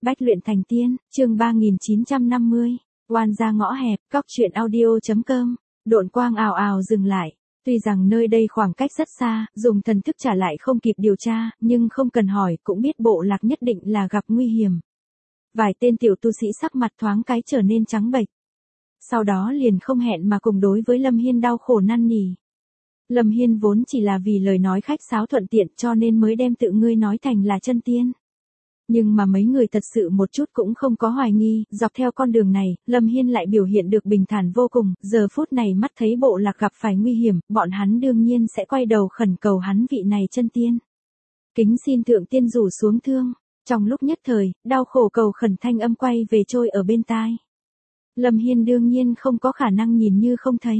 Bách luyện thành tiên, chương 3950. Oan ra ngõ hẹp, góc truyện audio.com. Độn quang ào ào dừng lại. Tuy rằng nơi đây khoảng cách rất xa, dùng thần thức trả lại không kịp điều tra, nhưng không cần hỏi cũng biết bộ lạc nhất định là gặp nguy hiểm. Vài tên tiểu tu sĩ sắc mặt thoáng cái trở nên trắng bệch. Sau đó liền không hẹn mà cùng đối với Lâm Hiên đau khổ năn nỉ. Lâm Hiên vốn chỉ là vì lời nói khách sáo thuận tiện cho nên mới đem tự ngươi nói thành là chân tiên. Nhưng mà mấy người thật sự một chút cũng không có hoài nghi, dọc theo con đường này, Lâm Hiên lại biểu hiện được bình thản vô cùng, giờ phút này mắt thấy bộ lạc gặp phải nguy hiểm, bọn hắn đương nhiên sẽ quay đầu khẩn cầu hắn vị này chân tiên. Kính xin thượng tiên rủ xuống thương, trong lúc nhất thời, đau khổ cầu khẩn thanh âm quay về trôi ở bên tai. Lâm Hiên đương nhiên không có khả năng nhìn như không thấy.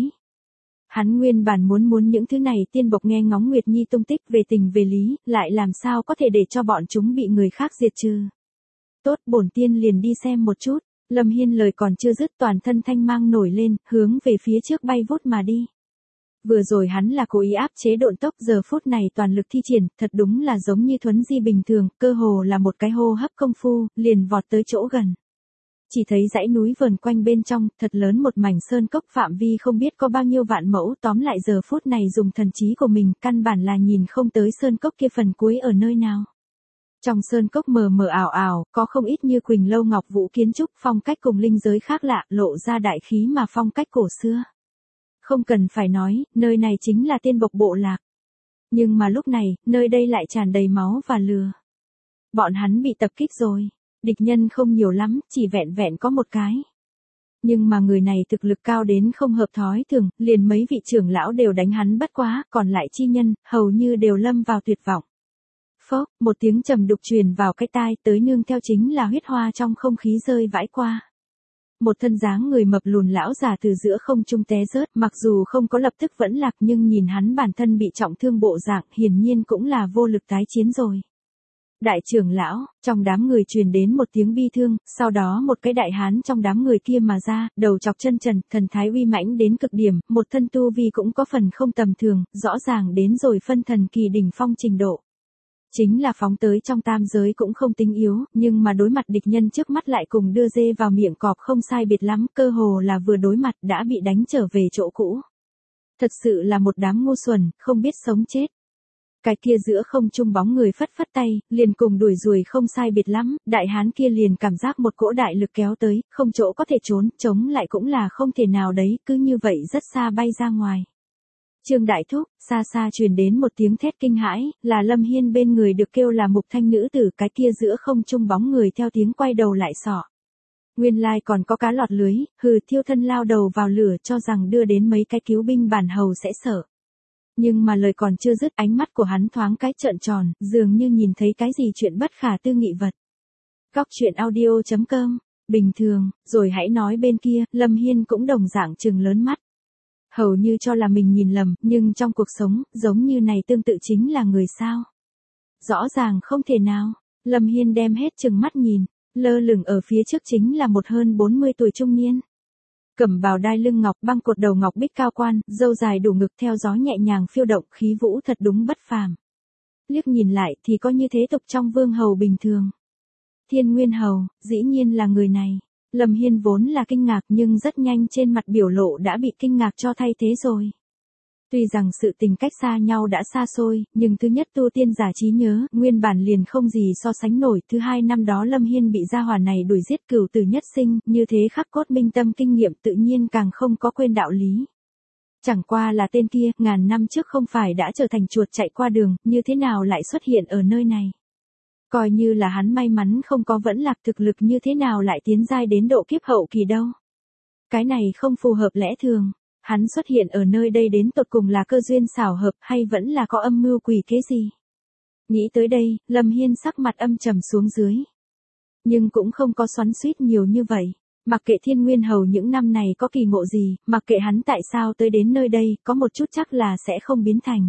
Hắn nguyên bản muốn những thứ này tiên bộc nghe ngóng Nguyệt Nhi tung tích về tình về lý, lại làm sao có thể để cho bọn chúng bị người khác diệt trừ. Tốt, bổn tiên liền đi xem một chút. Lâm Hiên lời còn chưa dứt, toàn thân thanh mang nổi lên, hướng về phía trước bay vút mà đi. Vừa rồi hắn là cố ý áp chế độn tốc, giờ phút này toàn lực thi triển, thật đúng là giống như thuấn di bình thường, cơ hồ là một cái hô hấp công phu, liền vọt tới chỗ gần. Chỉ thấy dãy núi vờn quanh bên trong, thật lớn một mảnh sơn cốc, phạm vi không biết có bao nhiêu vạn mẫu, tóm lại giờ phút này dùng thần trí của mình, căn bản là nhìn không tới sơn cốc kia phần cuối ở nơi nào. Trong sơn cốc mờ mờ ảo ảo, có không ít như Quỳnh Lâu Ngọc Vũ kiến trúc, phong cách cùng linh giới khác lạ, lộ ra đại khí mà phong cách cổ xưa. Không cần phải nói, nơi này chính là tiên bộc bộ lạc. Nhưng mà lúc này, nơi đây lại tràn đầy máu và lừa. Bọn hắn bị tập kích rồi. Địch nhân không nhiều lắm, chỉ vẹn vẹn có một cái. Nhưng mà người này thực lực cao đến không hợp thói thường, liền mấy vị trưởng lão đều đánh hắn bất quá, còn lại chi nhân, hầu như đều lâm vào tuyệt vọng. Phốc, một tiếng trầm đục truyền vào cái tai, tới nương theo chính là huyết hoa trong không khí rơi vãi qua. Một thân dáng người mập lùn lão già từ giữa không trung té rớt, mặc dù không có lập tức vẫn lạc nhưng nhìn hắn bản thân bị trọng thương bộ dạng, hiển nhiên cũng là vô lực tái chiến rồi. Đại trưởng lão, trong đám người truyền đến một tiếng bi thương, sau đó một cái đại hán trong đám người kia mà ra, đầu chọc chân trần, thần thái uy mãnh đến cực điểm, một thân tu vi cũng có phần không tầm thường, rõ ràng đến rồi phân thần kỳ đỉnh phong trình độ. Chính là phóng tới trong tam giới cũng không tính yếu, nhưng mà đối mặt địch nhân trước mắt lại cùng đưa dê vào miệng cọp không sai biệt lắm, cơ hồ là vừa đối mặt đã bị đánh trở về chỗ cũ. Thật sự là một đám ngu xuẩn, không biết sống chết. Cái kia giữa không trung bóng người phất phất tay, liền cùng đuổi ruồi không sai biệt lắm, đại hán kia liền cảm giác một cỗ đại lực kéo tới, không chỗ có thể trốn, chống lại cũng là không thể nào đấy, cứ như vậy rất xa bay ra ngoài. Trương Đại Thúc, xa xa truyền đến một tiếng thét kinh hãi, là Lâm Hiên bên người được kêu là Mục Thanh nữ tử, cái kia giữa không trung bóng người theo tiếng quay đầu lại sọ. Nguyên lai còn có cá lọt lưới, hừ, thiêu thân lao đầu vào lửa cho rằng đưa đến mấy cái cứu binh bản hầu sẽ sợ. Nhưng mà lời còn chưa dứt, ánh mắt của hắn thoáng cái trợn tròn, dường như nhìn thấy cái gì chuyện bất khả tư nghị vật. Góc truyện audio.com, bình thường, rồi hãy nói bên kia, Lâm Hiên cũng đồng dạng trừng lớn mắt. Hầu như cho là mình nhìn lầm, nhưng trong cuộc sống, giống như này tương tự chính là người sao. Rõ ràng không thể nào, Lâm Hiên đem hết trừng mắt nhìn, lơ lửng ở phía trước chính là một hơn 40 tuổi trung niên. Cẩm bào đai lưng ngọc, băng cột đầu ngọc bích cao quan, râu dài đủ ngực theo gió nhẹ nhàng phiêu động, khí vũ thật đúng bất phàm. Liếc nhìn lại thì có như thế tục trong vương hầu bình thường. Thiên Nguyên Hầu, dĩ nhiên là người này. Lâm Hiên vốn là kinh ngạc nhưng rất nhanh trên mặt biểu lộ đã bị kinh ngạc cho thay thế rồi. Tuy rằng sự tình cách xa nhau đã xa xôi, nhưng thứ nhất tu tiên giả trí nhớ, nguyên bản liền không gì so sánh nổi. Thứ hai năm đó Lâm Hiên bị gia hỏa này đuổi giết cửu tử nhất sinh, như thế khắc cốt minh tâm kinh nghiệm tự nhiên càng không có quên đạo lý. Chẳng qua là tên kia, ngàn năm trước không phải đã trở thành chuột chạy qua đường, như thế nào lại xuất hiện ở nơi này. Coi như là hắn may mắn không có vẫn lạc, thực lực như thế nào lại tiến giai đến độ kiếp hậu kỳ đâu. Cái này không phù hợp lẽ thường. Hắn xuất hiện ở nơi đây đến tột cùng là cơ duyên xảo hợp hay vẫn là có âm mưu quỷ kế gì. Nghĩ tới đây, Lâm Hiên sắc mặt âm trầm xuống dưới. Nhưng cũng không có xoắn xuýt nhiều như vậy. Mặc kệ Thiên Nguyên Hầu những năm này có kỳ ngộ gì, mặc kệ hắn tại sao tới đến nơi đây, có một chút chắc là sẽ không biến thành.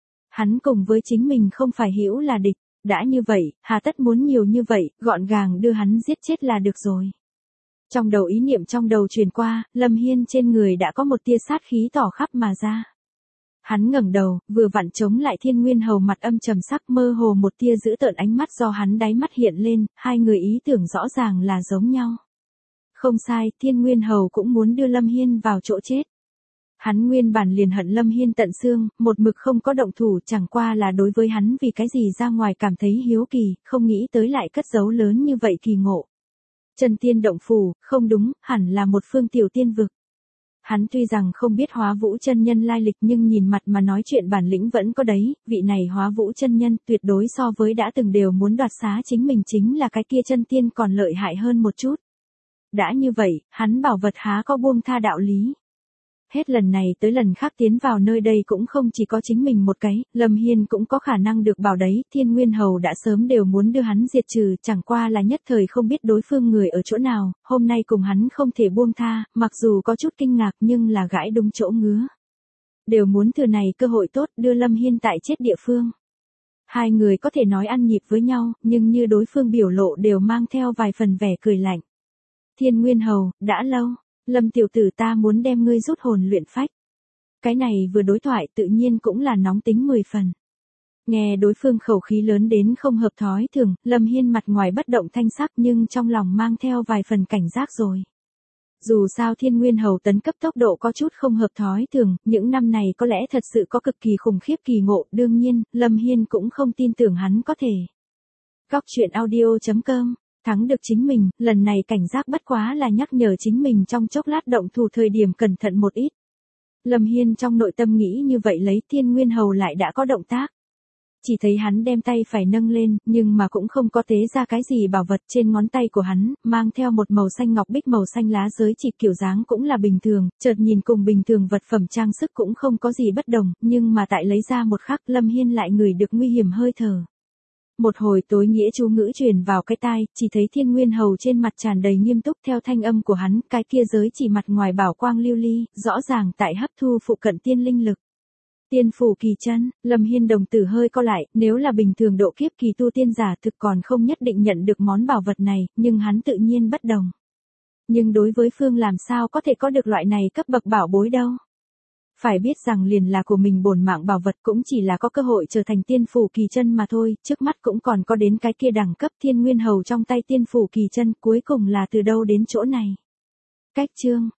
Hắn cùng với chính mình không phải hữu là địch. Đã như vậy, hà tất muốn nhiều như vậy, gọn gàng đưa hắn giết chết là được rồi. Trong đầu ý niệm trong đầu truyền qua, Lâm Hiên trên người đã có một tia sát khí tỏ khắp mà ra. Hắn ngẩng đầu, vừa vặn chống lại Thiên Nguyên Hầu mặt âm trầm sắc, mơ hồ một tia dữ tợn ánh mắt do hắn đáy mắt hiện lên, hai người ý tưởng rõ ràng là giống nhau. Không sai, Thiên Nguyên Hầu cũng muốn đưa Lâm Hiên vào chỗ chết. Hắn nguyên bản liền hận Lâm Hiên tận xương, một mực không có động thủ, chẳng qua là đối với hắn vì cái gì ra ngoài cảm thấy hiếu kỳ, không nghĩ tới lại cất giấu lớn như vậy kỳ ngộ. Chân tiên động phủ, không đúng, hẳn là một phương tiểu tiên vực. Hắn tuy rằng không biết Hóa Vũ chân nhân lai lịch nhưng nhìn mặt mà nói chuyện bản lĩnh vẫn có đấy, vị này Hóa Vũ chân nhân tuyệt đối so với đã từng đều muốn đoạt xá chính mình chính là cái kia chân tiên còn lợi hại hơn một chút. Đã như vậy, hắn bảo vật há có buông tha đạo lý. Hết lần này tới lần khác tiến vào nơi đây cũng không chỉ có chính mình một cái, Lâm Hiên cũng có khả năng được bảo đấy, Thiên Nguyên Hầu đã sớm đều muốn đưa hắn diệt trừ, chẳng qua là nhất thời không biết đối phương người ở chỗ nào, hôm nay cùng hắn không thể buông tha, mặc dù có chút kinh ngạc nhưng là gãi đúng chỗ ngứa. Đều muốn thừa này cơ hội tốt đưa Lâm Hiên tại chết địa phương. Hai người có thể nói ăn nhịp với nhau, nhưng như đối phương biểu lộ đều mang theo vài phần vẻ cười lạnh. Thiên Nguyên Hầu, đã lâu. Lâm tiểu tử ta muốn đem ngươi rút hồn luyện phách. Cái này vừa đối thoại tự nhiên cũng là nóng tính 10 phần. Nghe đối phương khẩu khí lớn đến không hợp thói thường, Lâm Hiên mặt ngoài bất động thanh sắc nhưng trong lòng mang theo vài phần cảnh giác rồi. Dù sao Thiên Nguyên Hầu tấn cấp tốc độ có chút không hợp thói thường, những năm này có lẽ thật sự có cực kỳ khủng khiếp kỳ ngộ, đương nhiên, Lâm Hiên cũng không tin tưởng hắn có thể. Góc truyện audio.com Thắng được chính mình, lần này cảnh giác bất quá là nhắc nhở chính mình trong chốc lát động thủ thời điểm cẩn thận một ít. Lâm Hiên trong nội tâm nghĩ như vậy lấy Thiên Nguyên Hầu lại đã có động tác. Chỉ thấy hắn đem tay phải nâng lên, nhưng mà cũng không có tế ra cái gì bảo vật trên ngón tay của hắn, mang theo một màu xanh ngọc bích màu xanh lá giới chỉ kiểu dáng cũng là bình thường, chợt nhìn cùng bình thường vật phẩm trang sức cũng không có gì bất đồng, nhưng mà tại lấy ra một khắc Lâm Hiên lại ngửi được nguy hiểm hơi thở. Một hồi tối nghĩa chú ngữ truyền vào cái tai, chỉ thấy Thiên Nguyên Hầu trên mặt tràn đầy nghiêm túc theo thanh âm của hắn, cái kia giới chỉ mặt ngoài bảo quang lưu ly, rõ ràng tại hấp thu phụ cận tiên linh lực. Tiên phủ kỳ chân, Lâm Hiên đồng tử hơi co lại, nếu là bình thường độ kiếp kỳ tu tiên giả thực còn không nhất định nhận được món bảo vật này, nhưng hắn tự nhiên bất đồng. Nhưng đối với Phương làm sao có thể có được loại này cấp bậc bảo bối đâu. Phải biết rằng liền là của mình bổn mạng bảo vật cũng chỉ là có cơ hội trở thành tiên phủ kỳ chân mà thôi, trước mắt cũng còn có đến cái kia đẳng cấp Thiên Nguyên Hầu trong tay tiên phủ kỳ chân, cuối cùng là từ đâu đến chỗ này. Cách chương